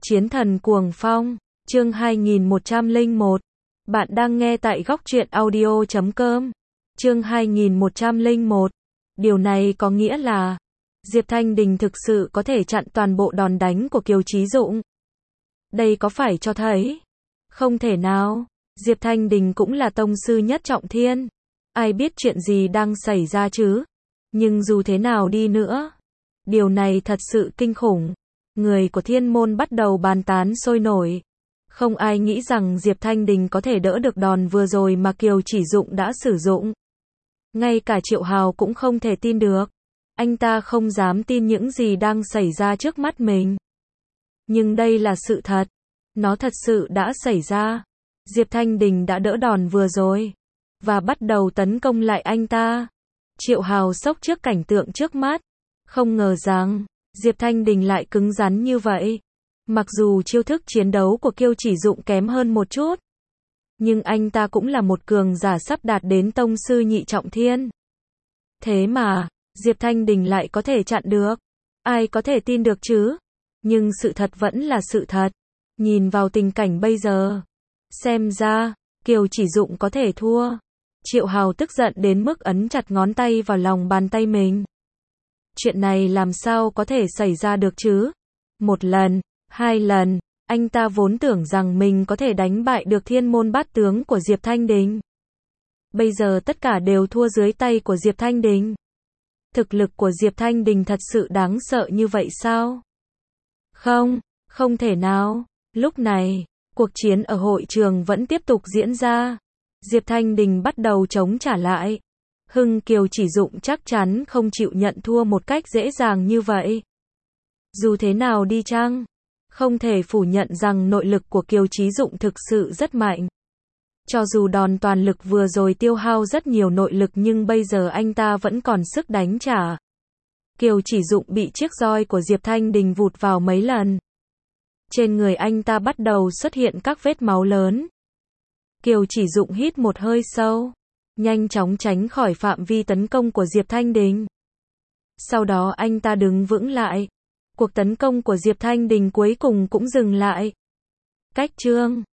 Chiến thần cuồng phong, chương 2101. Bạn đang nghe tại góc truyện audio.com. Chương 2101. Điều này có nghĩa là Diệp Thanh Đình thực sự có thể chặn toàn bộ đòn đánh của Kiều Chí Dụng. Đây có phải cho thấy? Không thể nào. Diệp Thanh Đình cũng là tông sư nhất trọng thiên. Ai biết chuyện gì đang xảy ra chứ? Nhưng dù thế nào đi nữa, điều này thật sự kinh khủng. Người của thiên môn bắt đầu bàn tán sôi nổi. Không ai nghĩ rằng Diệp Thanh Đình có thể đỡ được đòn vừa rồi mà Kiều Chỉ Dụng đã sử dụng. Ngay cả Triệu Hào cũng không thể tin được. Anh ta không dám tin những gì đang xảy ra trước mắt mình. Nhưng đây là sự thật. Nó thật sự đã xảy ra. Diệp Thanh Đình đã đỡ đòn vừa rồi và bắt đầu tấn công lại anh ta. Triệu Hào sốc trước cảnh tượng trước mắt. Không ngờ rằng Diệp Thanh Đình lại cứng rắn như vậy. Mặc dù chiêu thức chiến đấu của Kiều Chỉ Dụng kém hơn một chút, nhưng anh ta cũng là một cường giả sắp đạt đến tông sư nhị trọng thiên. Thế mà, Diệp Thanh Đình lại có thể chặn được. Ai có thể tin được chứ? Nhưng sự thật vẫn là sự thật. Nhìn vào tình cảnh bây giờ, xem ra, Kiều Chỉ Dụng có thể thua. Triệu Hào tức giận đến mức ấn chặt ngón tay vào lòng bàn tay mình. Chuyện này làm sao có thể xảy ra được chứ? Một lần, hai lần, anh ta vốn tưởng rằng mình có thể đánh bại được thiên môn bát tướng của Diệp Thanh Đình. Bây giờ tất cả đều thua dưới tay của Diệp Thanh Đình. Thực lực của Diệp Thanh Đình thật sự đáng sợ như vậy sao? Không, không thể nào. Lúc này, cuộc chiến ở hội trường vẫn tiếp tục diễn ra. Diệp Thanh Đình bắt đầu chống trả lại. Kiều Chỉ Dụng chắc chắn không chịu nhận thua một cách dễ dàng như vậy. Dù thế nào đi chăng, không thể phủ nhận rằng nội lực của Kiều Chí Dụng thực sự rất mạnh. Cho dù đòn toàn lực vừa rồi tiêu hao rất nhiều nội lực nhưng bây giờ anh ta vẫn còn sức đánh trả. Kiều Chỉ Dụng bị chiếc roi của Diệp Thanh Đình vụt vào mấy lần. Trên người anh ta bắt đầu xuất hiện các vết máu lớn. Kiều Chỉ Dụng hít một hơi sâu, nhanh chóng tránh khỏi phạm vi tấn công của Diệp Thanh Đình. Sau đó anh ta đứng vững lại. Cuộc tấn công của Diệp Thanh Đình cuối cùng cũng dừng lại. Cách chương